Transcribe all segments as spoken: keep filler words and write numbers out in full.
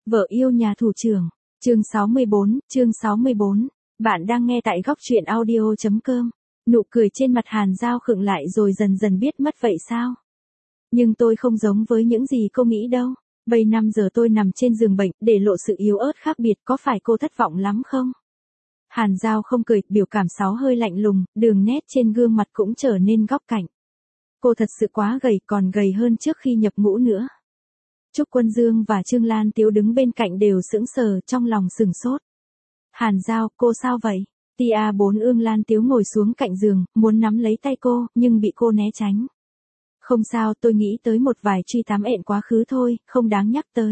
Vợ yêu nhà thủ trưởng. Chương sáu mươi bốn, chương sáu mươi bốn. Bạn đang nghe tại góc truyện audio chấm com. Nụ cười trên mặt Hàn Giao khựng lại rồi dần dần biết mất vậy sao? Nhưng tôi không giống với những gì cô nghĩ đâu. Bây năm giờ tôi nằm trên giường bệnh, để lộ sự yếu ớt khác biệt, có phải cô thất vọng lắm không? Hàn Giao không cười, biểu cảm sáu hơi lạnh lùng, đường nét trên gương mặt cũng trở nên góc cạnh. Cô thật sự quá gầy, còn gầy hơn trước khi nhập ngũ nữa. Trúc Quân Dương và Trương Lan Tiếu đứng bên cạnh đều sững sờ, trong lòng sừng sốt. Hàn Giao, cô sao vậy? Tia bốn Ương Lan Tiếu ngồi xuống cạnh giường, muốn nắm lấy tay cô, nhưng bị cô né tránh. Không sao, tôi nghĩ tới một vài truy tám ẹn quá khứ thôi, không đáng nhắc tới.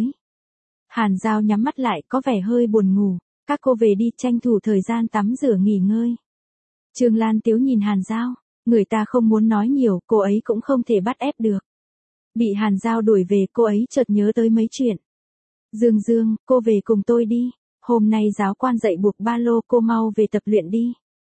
Hàn Giao nhắm mắt lại, có vẻ hơi buồn ngủ. Các cô về đi, tranh thủ thời gian tắm rửa nghỉ ngơi. Trương Lan Tiếu nhìn Hàn Giao, người ta không muốn nói nhiều, cô ấy cũng không thể bắt ép được. Bị Hàn Giao đuổi về, cô ấy chợt nhớ tới mấy chuyện. Dương Dương, cô về cùng tôi đi. Hôm nay giáo quan dạy buộc ba lô, cô mau về tập luyện đi.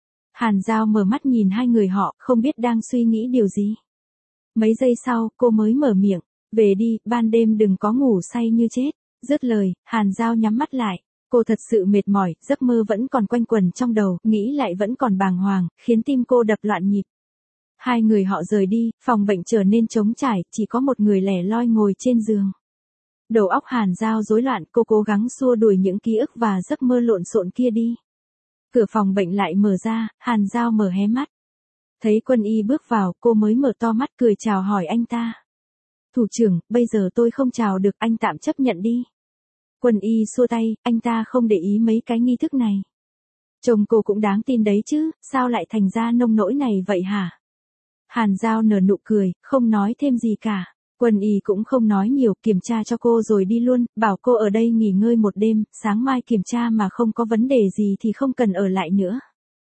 Hàn Giao mở mắt nhìn hai người họ, không biết đang suy nghĩ điều gì. Mấy giây sau, cô mới mở miệng. Về đi, ban đêm đừng có ngủ say như chết. Dứt lời, Hàn Giao nhắm mắt lại. Cô thật sự mệt mỏi, giấc mơ vẫn còn quanh quẩn trong đầu, nghĩ lại vẫn còn bàng hoàng, khiến tim cô đập loạn nhịp. Hai người họ rời đi, phòng bệnh trở nên trống trải, chỉ có một người lẻ loi ngồi trên giường. Đầu óc Hàn Giao rối loạn, cô cố gắng xua đuổi những ký ức và giấc mơ lộn xộn kia đi. Cửa phòng bệnh lại mở ra, Hàn Giao mở hé mắt. Thấy Quân Y bước vào, cô mới mở to mắt cười chào hỏi anh ta. Thủ trưởng, bây giờ tôi không chào được, anh tạm chấp nhận đi. Quân Y xua tay, anh ta không để ý mấy cái nghi thức này. Chồng cô cũng đáng tin đấy chứ, sao lại thành ra nông nỗi này vậy hả? Hàn Giao nở nụ cười, không nói thêm gì cả. Quân Y cũng không nói nhiều, kiểm tra cho cô rồi đi luôn, bảo cô ở đây nghỉ ngơi một đêm, sáng mai kiểm tra mà không có vấn đề gì thì không cần ở lại nữa.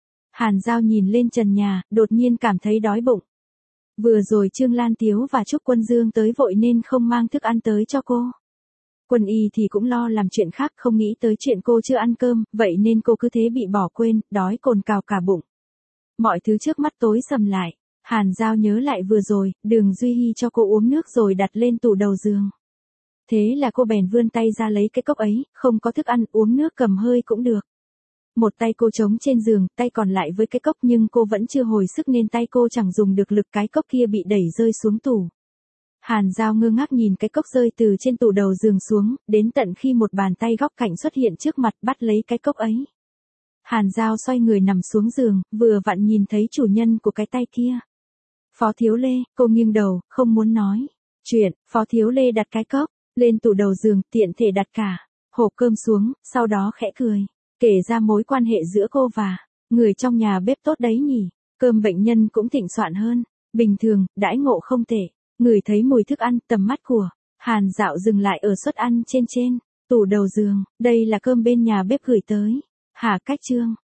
Hàn Giao nhìn lên trần nhà, đột nhiên cảm thấy đói bụng. Vừa rồi Trương Lan Tiếu và Trúc Quân Dương tới vội nên không mang thức ăn tới cho cô. Quân Y thì cũng lo làm chuyện khác, không nghĩ tới chuyện cô chưa ăn cơm, vậy nên cô cứ thế bị bỏ quên, đói cồn cào cả bụng. Mọi thứ trước mắt tối sầm lại. Hàn Giao nhớ lại vừa rồi, Đường Duy Hy cho cô uống nước rồi đặt lên tủ đầu giường. Thế là cô bèn vươn tay ra lấy cái cốc ấy, không có thức ăn, uống nước cầm hơi cũng được. Một tay cô trống trên giường, tay còn lại với cái cốc, nhưng cô vẫn chưa hồi sức nên tay cô chẳng dùng được lực, cái cốc kia bị đẩy rơi xuống tủ. Hàn Giao ngơ ngác nhìn cái cốc rơi từ trên tủ đầu giường xuống, đến tận khi một bàn tay góc cạnh xuất hiện trước mặt bắt lấy cái cốc ấy. Hàn Giao xoay người nằm xuống giường, vừa vặn nhìn thấy chủ nhân của cái tay kia. Phó Thiếu Lê, cô nghiêng đầu, không muốn nói chuyện. Phó Thiếu Lê đặt cái cốc lên tủ đầu giường, tiện thể đặt cả hộp cơm xuống, sau đó khẽ cười, kể ra mối quan hệ giữa cô và người trong nhà bếp tốt đấy nhỉ. Cơm bệnh nhân cũng thịnh soạn hơn bình thường, đãi ngộ không tệ. Ngửi thấy mùi thức ăn, tầm mắt của Hàn Dạo dừng lại ở suất ăn trên trên tủ đầu giường. Đây là cơm bên nhà bếp gửi tới. Hà Cách Trương,